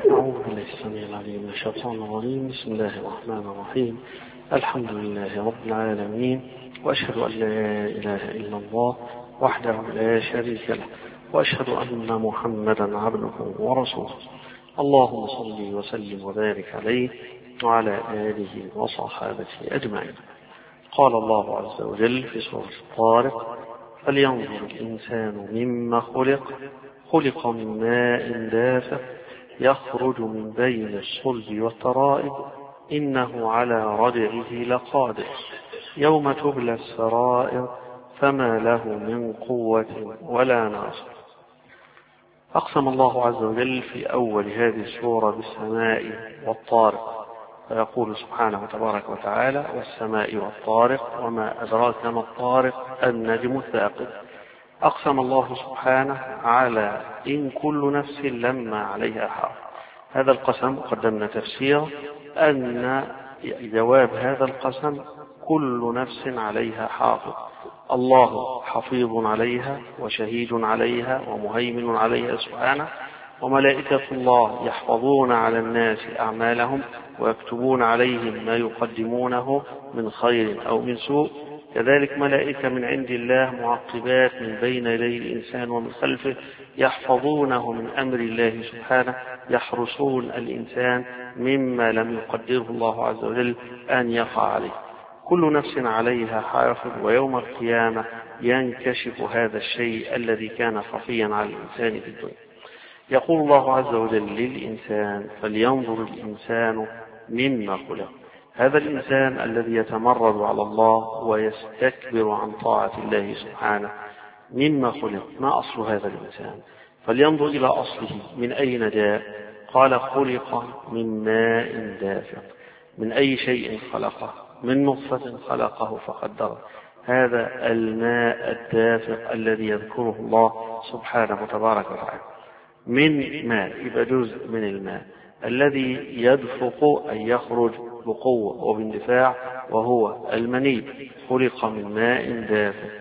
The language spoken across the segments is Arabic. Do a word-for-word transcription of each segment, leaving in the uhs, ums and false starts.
أعوذ بالله السميع العليم من الشيطان الرجيم. بسم الله الرحمن الرحيم. الحمد لله رب العالمين، وأشهد أن لا إله إلا الله وحده لا شريك له، وأشهد أن محمدا عبده ورسوله. اللهم صل وسلم وبارك عليه وعلى آله وصحابته أجمعين. قال الله عز وجل في سورة الطارق: فلينظر الإنسان مما خلق خلق من ماء دافق يخرج من بين الصلب والترائب إنه على رجعه لقادر يوم تبلى السرائر فما له من قوة ولا ناصر. أقسم الله عز وجل في أول هذه السورة بالسماء والطارق، فيقول سبحانه وتبارك وتعالى: والسماء والطارق وما أدراك ما الطارق النجم الثاقب. أقسم الله سبحانه على إن كل نفس لما عليها حافظ. هذا القسم قدمنا تفسير أن جواب هذا القسم كل نفس عليها حافظ، الله حفيظ عليها وشهيد عليها ومهيمن عليها سبحانه، وملائكة الله يحفظون على الناس أعمالهم ويكتبون عليهم ما يقدمونه من خير أو من سوء. كذلك ملائكة من عند الله معقبات من بين يدي الإنسان ومن خلفه يحفظونه من أمر الله سبحانه، يحرسون الإنسان مما لم يقدره الله عز وجل أن يقع عليه. كل نفس عليها حافظ، ويوم القيامة ينكشف هذا الشيء الذي كان خفيا على الإنسان في الدنيا. يقول الله عز وجل للإنسان: فلينظر الإنسان مما خلق. هذا الإنسان الذي يتمرد على الله ويستكبر عن طاعة الله سبحانه، مما خلق، ما أصل هذا الإنسان؟ فلينظر إلى أصله، من أين جاء؟ قال: خلق من ماء دافق. من أي شيء خلقه؟ من نطفة خلقه فقدره. هذا الماء الدافق الذي يذكره الله سبحانه وتبارك وتعالى. من ماء، يبقى جزء من الماء الذي يدفق أن يخرج بقوة وباندفاع، وهو المني. خلق من ماء دافق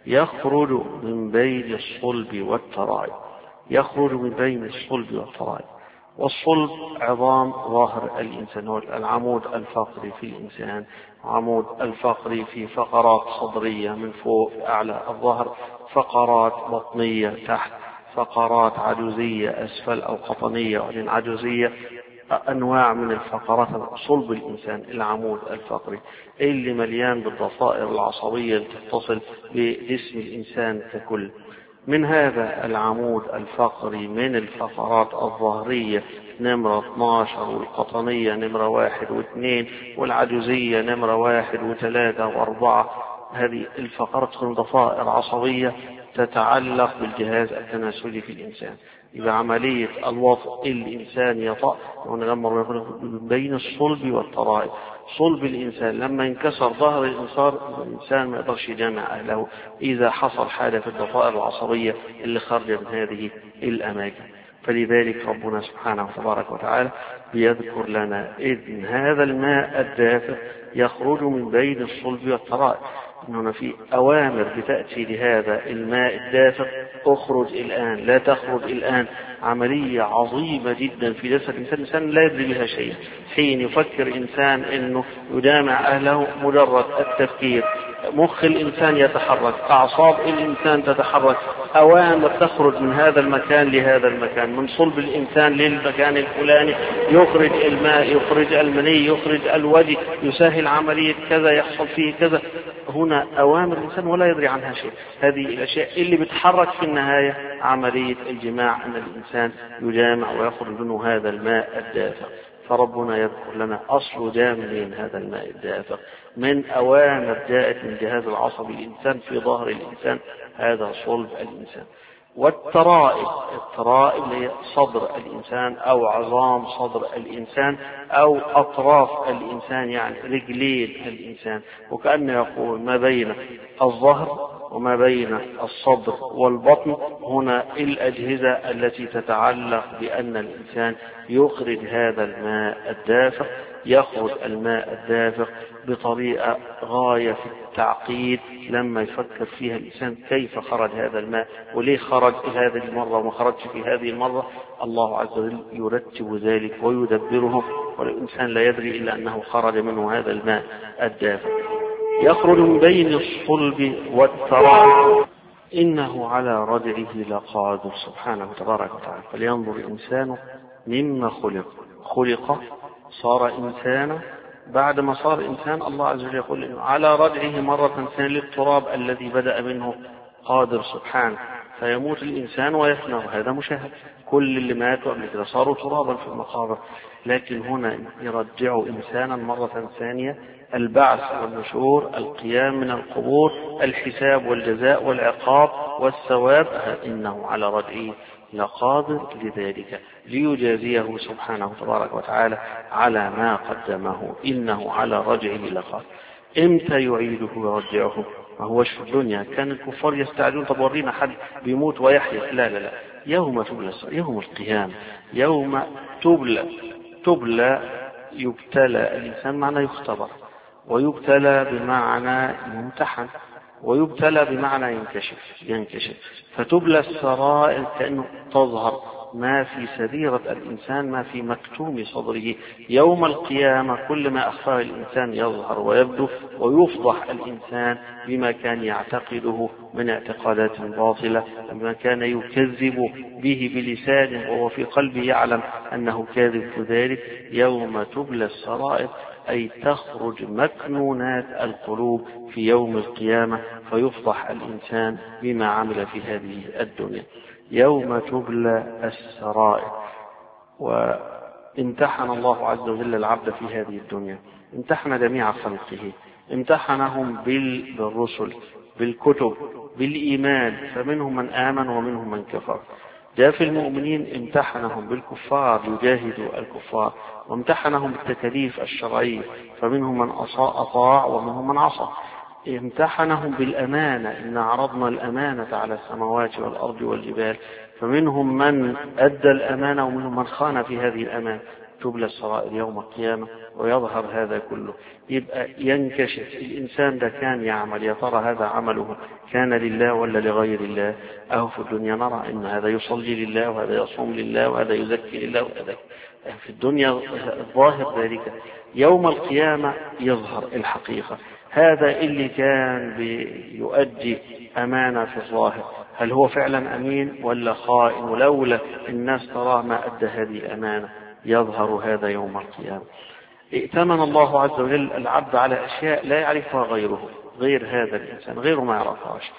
يخرج من بين الصلب والترائب. يخرج من بين الصلب والترائب. والصلب عظام ظاهر الإنسان، هو العمود الفقري في الإنسان، عمود الفقري في فقرات صدرية من فوق أعلى الظهر، فقرات بطنية تحت، فقرات عجوزية أسفل أو قطنية وبعدين عجوزية، أنواع من الفقرات. صلب الإنسان العمود الفقري اللي مليان بالضفائر العصبية اللي تتصل بجسم الإنسان ككل. من هذا العمود الفقري من الفقرات الظهرية نمرة اثنا عشر، والقطنية نمرة واحد واثنين، والعجوزية نمرة واحد وثلاثة وأربعة. هذه الفقرات تكون ضفائر عصبية تتعلق بالجهاز التناسلي في الإنسان. يبقى عملية الوطء الإنسان يطأ ونغمر بين الصلب والترائب. صلب الإنسان لما ينكسر ظهر الإنسان، الإنسان ما يقدرش يجمع أهله إذا حصل حالة في الضفائر العصبية اللي خرج من هذه الأماكن. فلذلك ربنا سبحانه وتبارك وتعالى بيذكر لنا إذن هذا الماء الدافق يخرج من بين الصلب والترائب. إنه في أوامر بتأتي لهذا الماء الدافق: اخرج الآن، لا تخرج الآن. عملية عظيمة جدا في جسد الإنسان، الإنسان لا يدري بها شيء. حين يفكر إنسان أنه يجامع أهله، مجرد التفكير مخ الإنسان يتحرك، أعصاب الإنسان تتحرك، أوامر تخرج من هذا المكان لهذا المكان، من صلب الإنسان للمكان الفلاني، يخرج الماء، يخرج المني، يخرج الودي، يسهل عملية كذا، يحصل فيه كذا. هنا أوامر الإنسان ولا يدري عنها شيء. هذه الأشياء اللي بتحرك في النهاية عملية الجماع، أن الإنسان يجامع ويخرج منه هذا الماء الدافق. فربنا يذكر لنا أصل جامعين هذا الماء الدافق من أوامر جاءت من جهاز العصبي الإنسان في ظهر الإنسان، هذا صلب الإنسان. والترائب، الترائب هي صدر الإنسان أو عظام صدر الإنسان أو أطراف الإنسان، يعني رجلين الإنسان. وكأنه يقول ما بين الظهر وما بين الصدر والبطن هنا الأجهزة التي تتعلق بأن الإنسان يخرج هذا الماء الدافق. يخرج الماء الدافق بطريقة غاية في التعقيد لما يفكر فيها الإنسان كيف خرج هذا الماء وليه خرج في هذه المرة وما خرجش في هذه المرة. الله عز وجل يرتب ذلك ويدبره، والإنسان لا يدري إلا أنه خرج منه هذا الماء الدافق يخرج من بين الصلب والترائب إنه على رجعه لقادر سبحانه تبارك وتعالى. فلينظر الإنسان مما خلق خلق صار إنسانا، بعد ما صار إنسان الله عز وجل يقول إنه على رجعه مرة ثانية للتراب الذي بدأ منه قادر سبحانه، فيموت الإنسان ويفنى، وهذا مشاهد. كل اللي ماتوا قبل كده صاروا ترابا في المقابر، لكن هنا يرجع إنسانا مرة ثانية، البعث والنشور، القيام من القبور، الحساب والجزاء والعقاب والثواب، إنه على رجعه لقادر لذلك ليجازيه سبحانه تبارك وتعالى على ما قدمه. إنه على رجعه لقادر. إمتى يعيده ويرجعه؟ ما هوش في الدنيا. كان الكفار يستعجلون طب ورينا حد بيموت ويحيى، لا لا لا، يوم تبلى يوم القيامة، يوم تبلى تبلى يبتلى الإنسان معنى يختبر، ويبتلى بمعنى يمتحن، ويبتلى بمعنى ينكشف ينكشف فتبلى السرائر كأنه تظهر ما في سريرة الإنسان، ما في مكتوم صدره. يوم القيامة كل ما أخفاه الإنسان يظهر ويبدو، ويفضح الإنسان بما كان يعتقده من اعتقادات باطلة، بما كان يكذب به بلسانه وهو في قلبه يعلم أنه كاذب ذلك. يوم تبلى السرائر أي تخرج مكنونات القلوب في يوم القيامة، فيفضح الإنسان بما عمل في هذه الدنيا. يوم تبلى السرائر. وامتحن الله عز وجل العبد في هذه الدنيا، امتحن جميع خلقه، امتحنهم بالرسل بالكتب بالإيمان، فمنهم من آمن ومنهم من كفر. جاء في المؤمنين امتحنهم بالكفار يجاهدوا الكفار، وامتحنهم بالتكاليف الشرعية، فمنهم من أطاع ومنهم من عصى. امتحنهم بالأمانة، إن عرضنا الأمانة على السماوات والأرض والجبال، فمنهم من أدى الأمانة ومنهم من خان في هذه الأمانة. تبلى السرائر يوم القيامة ويظهر هذا كله، يبقى ينكشف الإنسان ده كان يعمل، يا ترى هذا عمله كان لله ولا لغير الله؟ أو في الدنيا نرى إن هذا يصلي لله وهذا يصوم لله وهذا يزكي لله وهذا في الدنيا ظاهر ذلك. يوم القيامة يظهر الحقيقة، هذا اللي كان بيؤدي أمانة في الظاهر هل هو فعلا أمين ولا خائن؟ ولولا الناس تراه ما أدى هذه الأمانة. يظهر هذا يوم القيامة. ائتمن الله عز وجل العبد على أشياء لا يعرفها غيره، غير هذا الإنسان غيره ما يعرفهاش.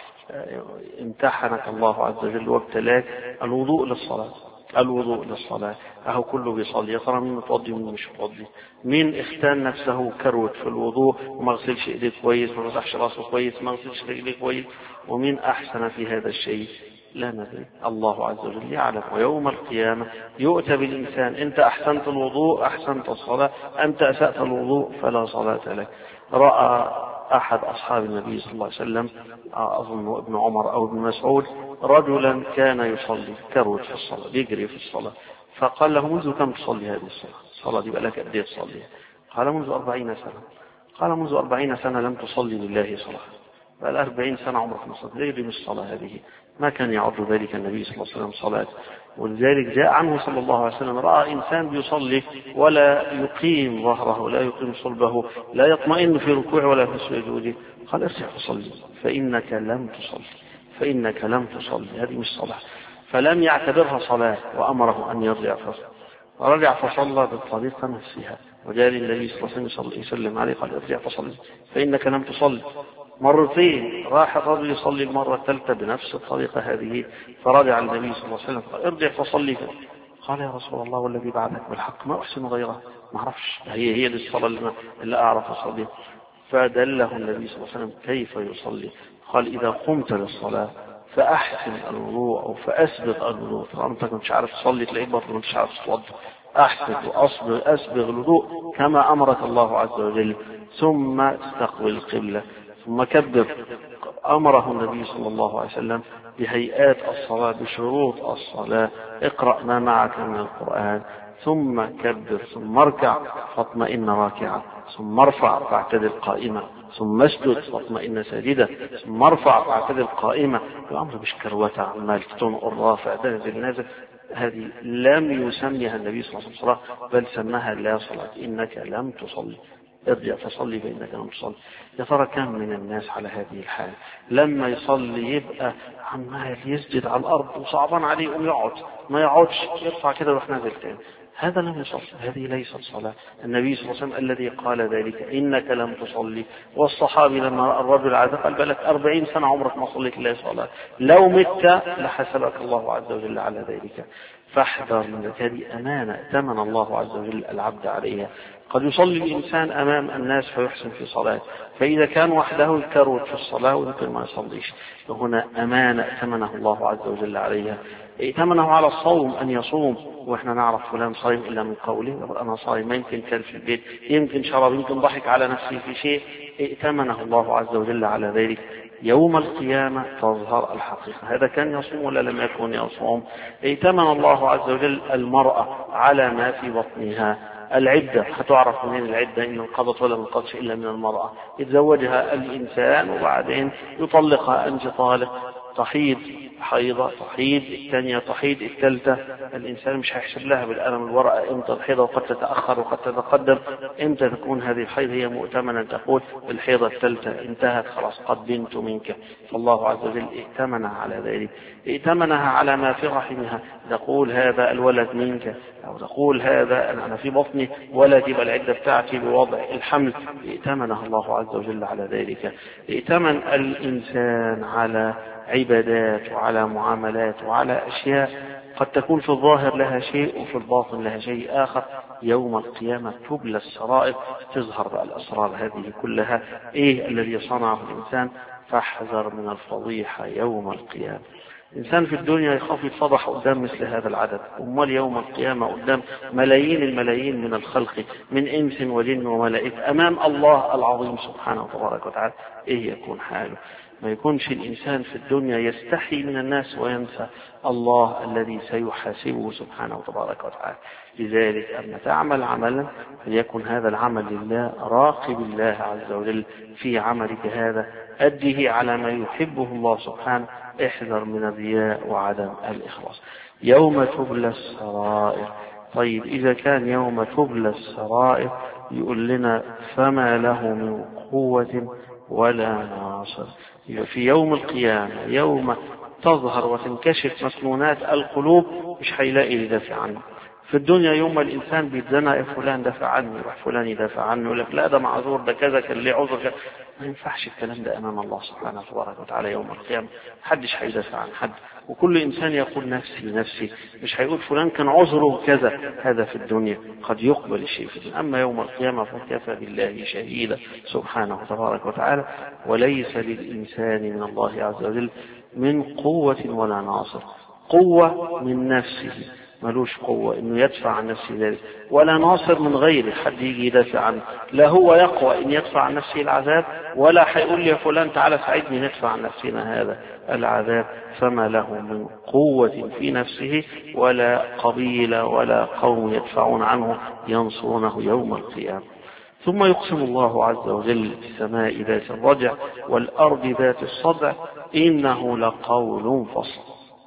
امتحنك الله عز وجل وابتلاك. الوضوء للصلاة، الوضوء للصلاة، أهو كله بيصلي، يا ترى مين متوضي ومين مش متوضي؟ مين اختان نفسه كروت في الوضوء وما غسلش ايديه كويس وما مسحش راسه كويس ما غسلش رجليه كويس؟ ومين أحسن في هذا الشيء؟ لا ندري، الله عز وجل يعلم. ويوم القيامة يؤتى بالإنسان، أنت أحسنت الوضوء أحسنت الصلاة، أنت أسأت الوضوء فلا صلاة لك. رأى أحد أصحاب النبي صلى الله عليه وسلم، أظن ابن عمر أو ابن مسعود، رجلا كان يصلي كروت في الصلاة يجري في الصلاة، فقال له منذ كم تصلي هذه الصلاة؟ الصلاة دي بقى لك قد ايه تصلي؟ قال منذ أربعين سنة. قال منذ أربعين سنة لم تصلي لله صلاة؟ بقى أربعين سنة عمرك ما صليت، ليه دي مش صلاة هذه؟ ما كان يعد ذلك النبي صلى الله عليه وسلم صلاة. ولذلك جاء عنه صلى الله عليه وسلم رأى إنسان بيصلي ولا يقيم ظهره لا يقيم صلبه لا يطمئن في ركوعه ولا في سجوده، قال ارجع فصلي فإنك لم تصلي فإنك لم تصلي هذه مش صلاة. فلم يعتبرها صلاة وأمره أن يرجع فصلي، ورجع فصلى بالطريقة نفسها. وجاء النبي صلى الله عليه وسلم يسلم عليه قال ارجع فصلي فإنك لم تصلي. مرتين راح الرجل يصلي المرة الثالثة بنفس الطريقة هذه، فرجع النبي صلى الله عليه وسلم قال ارجع فصلي. قال يا رسول الله والذي بعدك بالحق ما أحسن غيرها، ما أعرفش، هي هي دي الصلاة اللي, اللي أعرف أصلي. فدله النبي صلى الله عليه وسلم كيف يصلي. قال إذا قمت للصلاة فأحسن الوضوء فأسبغ الوضوء، فأنت كنتش عارف تصلي تلاقيك برضه كنتش عارف تتوضا، أحسن وأصبغ أسبغ الوضوء كما أمرك الله عز وجل، ثم استقبل القبلة ثم كبر. أمره النبي صلى الله عليه وسلم بهيئات الصلاة بشروط الصلاة، اقرأ ما معك من القرآن، ثم كبر ثم اركع فاطمئن راكعا ثم ارفع فاعتدل قائما ثم اسجد فاطمئن ساجدا ثم ارفع فاعتدل قائما. الأمر مش كروته عمال تنقر رافع نازل نازل. هذه لم يسميها النبي صلى الله عليه وسلم بل سماها لا صلاة، إنك لم تصلي، ارجع فصلي فإنك لم تصلي. يا ترى كم من الناس على هذه الحال لما يصلي يبقى عمال يسجد على الأرض وصعبان عليه أن يقعد، ما يقعدش، يرفع كده ويروح نازل تاني. هذا لم يصلي، هذه ليست صلاة. النبي صلى الله عليه وسلم الذي قال ذلك إنك لم تصلي، والصحابي لما رأى الرجل عاد قال بالك أربعين سنة عمرك ما صليت إلا صلاة، لو مت لحسبك الله عز وجل على ذلك. فاحذر من هذه أمانة ائتمن الله عز وجل العبد عليها. قد يصلي الإنسان أمام الناس فيحسن في صلاة، فإذا كان وحده يكروت في الصلاة ويمكن ما يصليش. وهنا أمانة ائتمنه الله عز وجل عليها. ائتمنه على الصوم أن يصوم، وإحنا نعرف فلان صايم إلا من قوله أنا صايم، ما يمكن كان في البيت، يمكن شرب، يمكن ضحك على نفسه في شيء، ائتمنه الله عز وجل على ذلك. يوم القيامة تظهر الحقيقة، هذا كان يصوم ولا لم يكن يصوم. ائتمن الله عز وجل المرأة على ما في بطنها. العدة هتعرف منين العدة إن انقضت ولا انقضتش إلا من المرأة. يتزوجها الإنسان وبعدين يطلقها، أنت طالق، تحيض حيضة، تحيض الثانية، تحيض الثالثة. الإنسان مش هيحسب لها بالقلم الورقة امتى الحيضة، وقد تتأخر وقد تتقدم. امتى تكون هذه الحيضة هي مؤتمنة، تقول الحيضة الثالثة انتهت خلاص قد بنت منك. فالله عز وجل ائتمنها على ذلك، ائتمنها على ما في رحمها، تقول هذا الولد منك، أو تقول هذا أنا في بطني ولد، يبقى العدة بتاعتي بوضع الحمل. ائتمنها الله عز وجل على ذلك. ائتمن الإنسان على عبادات وعلى معاملات وعلى أشياء قد تكون في الظاهر لها شيء وفي الباطن لها شيء آخر. يوم القيامة تبلى السرائر، تظهر بقى الأسرار هذه كلها، إيه الذي صنعه الإنسان. فاحذر من الفضيحة يوم القيامة. الإنسان في الدنيا يخاف يتفضح قدام مثل هذا العدد، أمال يوم القيامة قدام ملايين الملايين من الخلق من إنس وجن وملائكة أمام الله العظيم سبحانه وتبارك وتعالى، إيه يكون حاله؟ ما يكونش الإنسان في الدنيا يستحي من الناس وينسى الله الذي سيحاسبه سبحانه وتبارك وتعالى. لذلك أما تعمل عملا فليكن هذا العمل لله، راقب الله عز وجل في عملك هذا، أده على ما يحبه الله سبحانه، احذر من الرياء وعدم الإخلاص. يوم تبلى السرائر. طيب إذا كان يوم تبلى السرائر يقول لنا فما له من قوة ولا ناصر. في يوم القيامة يوم تظهر وتنكشف مسنونات القلوب مش هيلاقي يدافع عنه. في الدنيا يوم الإنسان بيتزنق فلان دافع عنه، يروح فلان يدافع عنه، يقول لك لا ده معذور، ده كذا كان ليه عذر. ما ينفعش الكلام ده أمام الله سبحانه وتبارك وتعالى يوم القيامة. محدش هيدافع عن حد، وكل إنسان يقول نفسي لنفسي، مش هيقول فلان كان عذره كذا. هذا في الدنيا قد يقبل الشيء في الدنيا، أما يوم القيامة فكفى بالله شهيدا سبحانه وتبارك وتعالى. وليس للإنسان من الله عز وجل من قوة ولا ناصر. قوة من نفسه، ملوش قوة انه يدفع عن نفسه ذلك، ولا ناصر من غيره حد يجي يدافع عنه. لا هو يقوى ان يدفع عن نفسه العذاب، ولا هيقول لي يا فلان تعالى ساعدني ندفع عن نفسنا هذا العذاب. فما له من قوة في نفسه ولا قبيلة ولا قوم يدفعون عنه ينصرونه يوم القيامة. ثم يقسم الله عز وجل بالسماء ذات الرجع والأرض ذات الصدع إنه لقول فصل.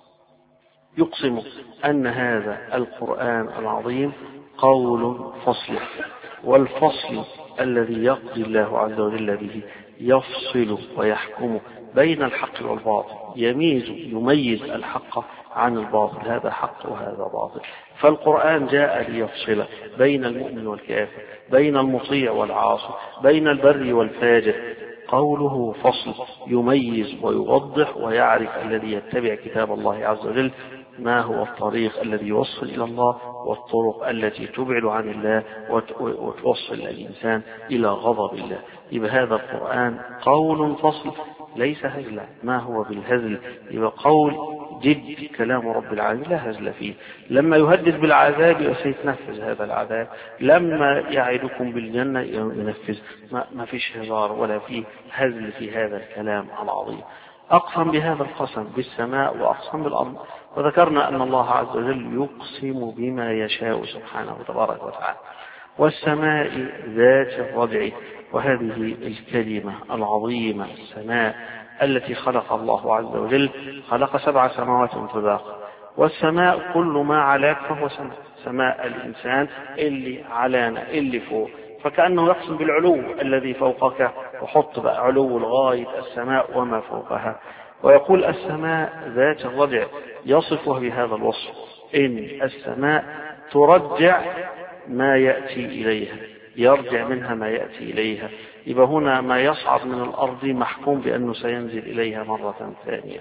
يقسم أن هذا القرآن العظيم قول فصل، والفصل الذي يقضي الله عز وجل به يفصل ويحكم بين الحق والباطل، يميز يميز الحق عن الباطل، هذا حق وهذا باطل. فالقرآن جاء ليفصل بين المؤمن والكافر، بين المطيع والعاصي، بين البر والفاجر. قوله فصل يميز ويوضح ويعرف الذي يتبع كتاب الله عز وجل ما هو الطريق الذي يوصل إلى الله، والطرق التي تبعد عن الله وتوصل الإنسان إلى غضب الله. يبقى هذا القرآن قول فصل ليس هزلا، ما هو بالهزل، يبقى قول جد كلام رب العالمين لا هزل فيه. لما يهدد بالعذاب وسيتنفذ هذا العذاب، لما يعدكم بالجنة ينفذ، ما, ما فيش هزار ولا فيه هزل في هذا الكلام العظيم. أقسم بهذا القسم بالسماء وأقسم بالأرض. وذكرنا أن الله عز وجل يقسم بما يشاء سبحانه وتبارك وتعالى. والسماء ذات الرجع، وهذه الكلمة العظيمة السماء التي خلق الله عز وجل، خلق سبع سماوات طباقا، والسماء كل ما علاك فهو سماء. سماء الإنسان اللي علانا اللي فوق، فكأنه يقسم بالعلو الذي فوقك، وحط بقى علو لغاية السماء وما فوقها. ويقول السماء ذات الرجع، يصفها بهذا الوصف، إن السماء ترجع ما يأتي إليها، يرجع منها ما يأتي إليها. يبقى هنا ما يصعد من الأرض محكوم بأنه سينزل إليها مرة ثانية.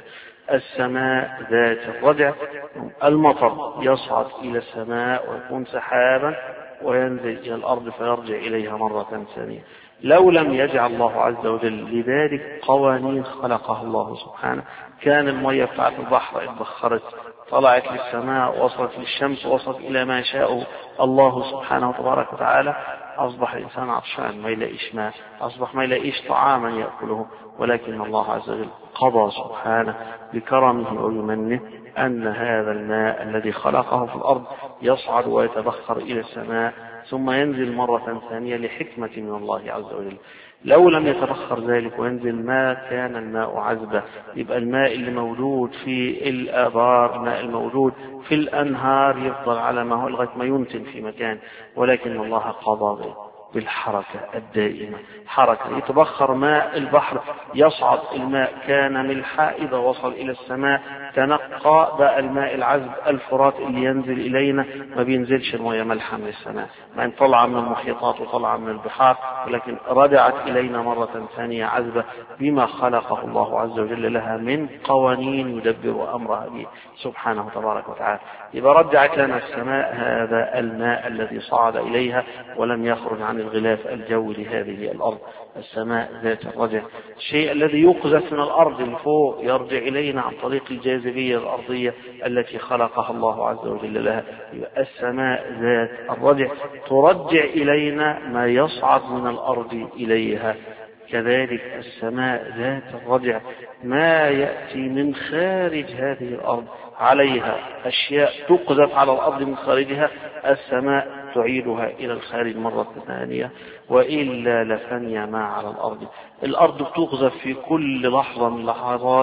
السماء ذات الرجع، المطر يصعد إلى السماء ويكون سحابا وينزل إلى الأرض فيرجع إليها مرة ثانية. لو لم يجعل الله عز وجل لذلك قوانين خلقها الله سبحانه، كان المية بتاعت البحر اتبخرت، طلعت للسماء، وصلت للشمس، وصلت إلى ما شاء الله سبحانه وتبارك وتعالى، أصبح الإنسان عطشان ما يلاقيش ماء، أصبح ما يلاقيش طعاما يأكله. ولكن الله عز وجل قضى سبحانه بكرمه وبمنه أن هذا الماء الذي خلقه في الأرض يصعد ويتبخر إلى السماء ثم ينزل مرة ثانية لحكمة من الله عز وجل. لو لم يتبخر ذلك وينزل ما كان الماء عذبة. يبقى الماء اللي موجود في الآبار، الماء الموجود في الأنهار يفضل على ما هو لغاية ما ينتن في مكان. ولكن الله قضى بالحركة الدائمة، حركة يتبخر ماء البحر، يصعد الماء كان ملحا، إذا وصل إلى السماء تنقى بقى الماء العذب الفرات اللي ينزل إلينا، ما بينزلش المياه ملحا من السماء، ما ان طلع من المحيطات وطلع من البحار، ولكن رجعت إلينا مرة ثانية عذبة بما خلقه الله عز وجل لها من قوانين يدبر أمرها به سبحانه تبارك وتعالى. إذا رجعت لنا السماء هذا الماء الذي صعد إليها ولم يخرج عن الغلاف الجوي لهذه الأرض. السماء ذات الرجع، الشيء الذي يقذف من الأرض لفوق يرجع إلينا عن طريق الجاذبية الأرضية التي خلقها الله عز وجل لها. السماء ذات الرجع ترجع إلينا ما يصعد من الأرض إليها. كذلك السماء ذات الرجع ما يأتي من خارج هذه الأرض عليها أشياء تقذف على الأرض من خارجها، السماء تعيدها إلى الخارج مرة ثانية، وإلا لفني ما على الأرض. الأرض تقذف في كل لحظة من لحظات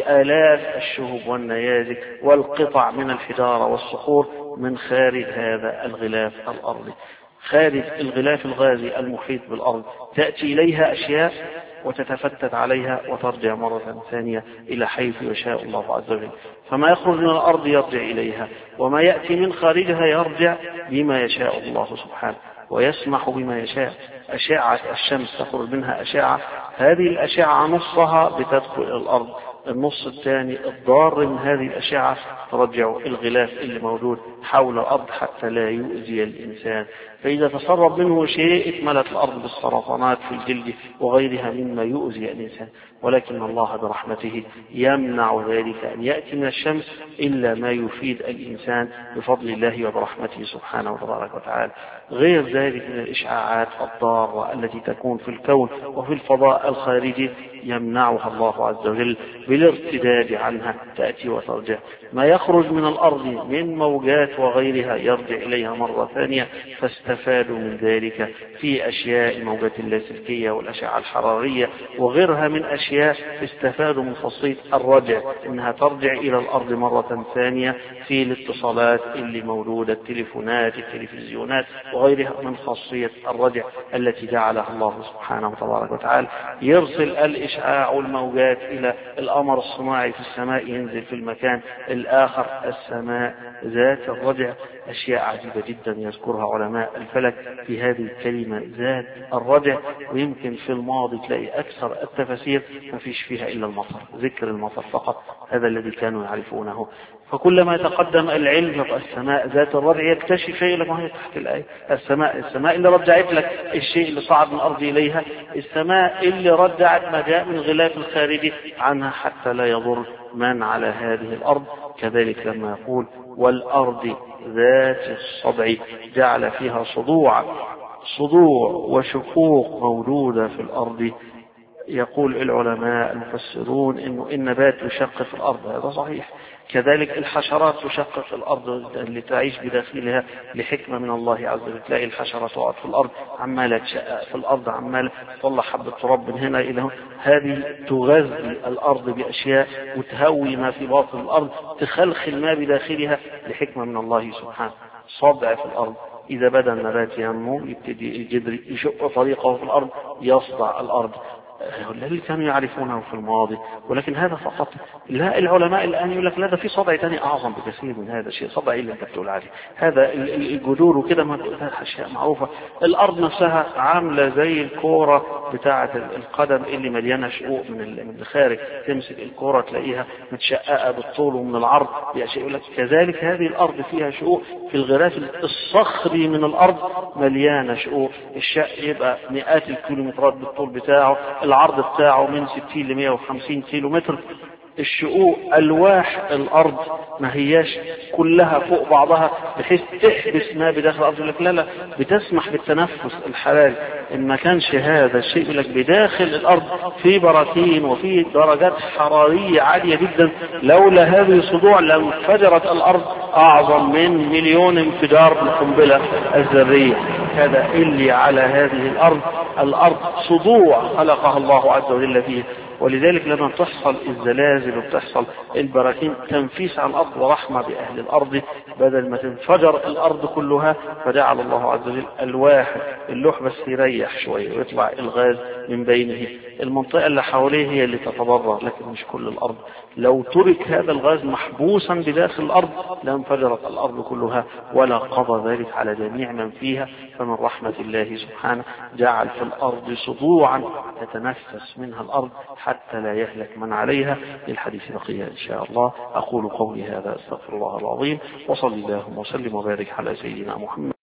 بآلاف الشهب والنيازك والقطع من الحجارة والصخور من خارج هذا الغلاف الأرضي. خارج الغلاف الغازي المحيط بالأرض تأتي إليها أشياء وتتفتت عليها وترجع مرة ثانية إلى حيث يشاء الله عز وجل. فما يخرج من الأرض يرجع إليها، وما يأتي من خارجها يرجع بما يشاء الله سبحانه ويسمح بما يشاء. أشعة الشمس تخرج منها أشعة، هذه الأشعة نصها بتدخل إلى الأرض، النص الثاني الضار من هذه الأشعة ترجع الغلاف اللي موجود حول الأرض حتى لا يؤذي الإنسان. فإذا تسرب منه شيء اتملت الأرض بالسرطانات في الجلد وغيرها مما يؤذي الإنسان. ولكن الله برحمته يمنع ذلك أن يأتي من الشمس إلا ما يفيد الإنسان بفضل الله وبرحمته سبحانه وتبارك وتعالى. غير ذلك من الإشعاعات الضارة التي تكون في الكون وفي الفضاء الخارجي يمنعها الله عز وجل بالارتداد عنها، تأتي وترجع. ما يخرج من الأرض من موجات وغيرها يرجع إليها مرة ثانية، فاستفادوا من ذلك في أشياء الموجات اللاسلكية والأشعة الحرارية وغيرها من أشياء استفادوا من خاصية الرجع، إنها ترجع إلى الأرض مرة ثانية في الاتصالات اللي موجودة، التليفونات، التلفزيونات وغيرها من خاصية الرجع التي جعلها الله سبحانه وتبارك وتعالى. يرسل الإشعاع والموجات إلى القمر الصناعي في السماء ينزل في المكان الآخر. السماء ذات الرجع أشياء عجيبة جدا يذكرها علماء الفلك في هذه الكلمة ذات الرجع، ويمكن في الماضي تلاقي أكثر التفاسير ما فيش فيها إلا المطر، ذكر المطر فقط، هذا الذي كانوا يعرفونه. فكلما تقدم العلم السماء ذات الرجع يكتشف شيء لك ما هي تحت الآية. السماء السماء اللي رجعت لك الشيء اللي صعد من الأرض إليها، السماء اللي رجعت ما جاء من غلاف الخارجي عنها حتى لا يضر من على هذه الأرض. كذلك لما يقول والأرض ذات الصدع جعل فيها صدوع، صدوع وشقوق موجودة في الأرض يقول العلماء المفسرون إنه النبات يشق في الأرض، هذا صحيح. كذلك الحشرات تشق في الأرض اللي تعيش بداخلها لحكمة من الله عز وجل. تلاقي الحشرة تقعد في الأرض عمالة تشقق في الأرض، عمالة تطلع حبة تراب من هنا إلى هنا، هذه تغذي الأرض بأشياء وتهوي ما في باطن الأرض، تخلخل ما بداخلها لحكمة من الله سبحانه. صدع في الأرض، إذا بدأ النبات ينمو يبتدي الجذر يشق طريقه في الأرض، يصدع الأرض. الذي كانوا يعرفونه في الماضي، ولكن هذا فقط. لا، العلماء الآن يقول لك لا، ده في صدع ثاني أعظم بكثير من هذا الشيء. صدع اللي أنت بتقول عليه هذا الجذور وكده، ما بتقولها أشياء معروفة. الأرض نفسها عاملة زي الكورة بتاعة القدم اللي مليانة شقوق من الخارج، تمسك الكورة تلاقيها متشققة بالطول ومن العرض بأشياء. يقول لك كذلك هذه الأرض فيها شقوق، في الغلاف الصخري من الأرض مليانة شقوق. الشق يبقى مئات الكيلومترات بالطول بتاعه، العرض بتاعه من ستين ل مئة وخمسين كيلو متر. الشقوق ألواح الأرض ما هياش كلها فوق بعضها بحيث تحبس ما بداخل الأرض. يقول لك لا لا، بتسمح بالتنفس الحراري. إن ما كانش هذا الشيء يقول لك بداخل الأرض في براكين وفي درجات حرارية عالية جدا، لولا هذه الصدوع لانفجرت الأرض أعظم من مليون انفجار القنبلة الذرية. هذا اللي على هذه الأرض، الأرض صدوع خلقها الله عز وجل فيه. ولذلك لما تحصل الزلازل وتحصل البراكين تنفيس عن الأرض ورحمة بأهل الأرض، بدل ما تنفجر الأرض كلها فجعل الله عز وجل ألواح، اللوح بس يريح شوية ويطلع الغاز من بينه. المنطقة اللي حواليه هي اللي تتضرر، لكن مش كل الأرض. لو ترك هذا الغاز محبوسا بداخل الأرض لانفجرت الأرض كلها ولا قضى ذلك على جميع من فيها. فمن رحمة الله سبحانه جعل في الأرض صدوعا تتنفس منها الأرض حتى لا يهلك من عليها. للحديث بقية إن شاء الله. أقول قولي هذا، أستغفر الله العظيم، وصلى الله وسلم وبارك على سيدنا محمد.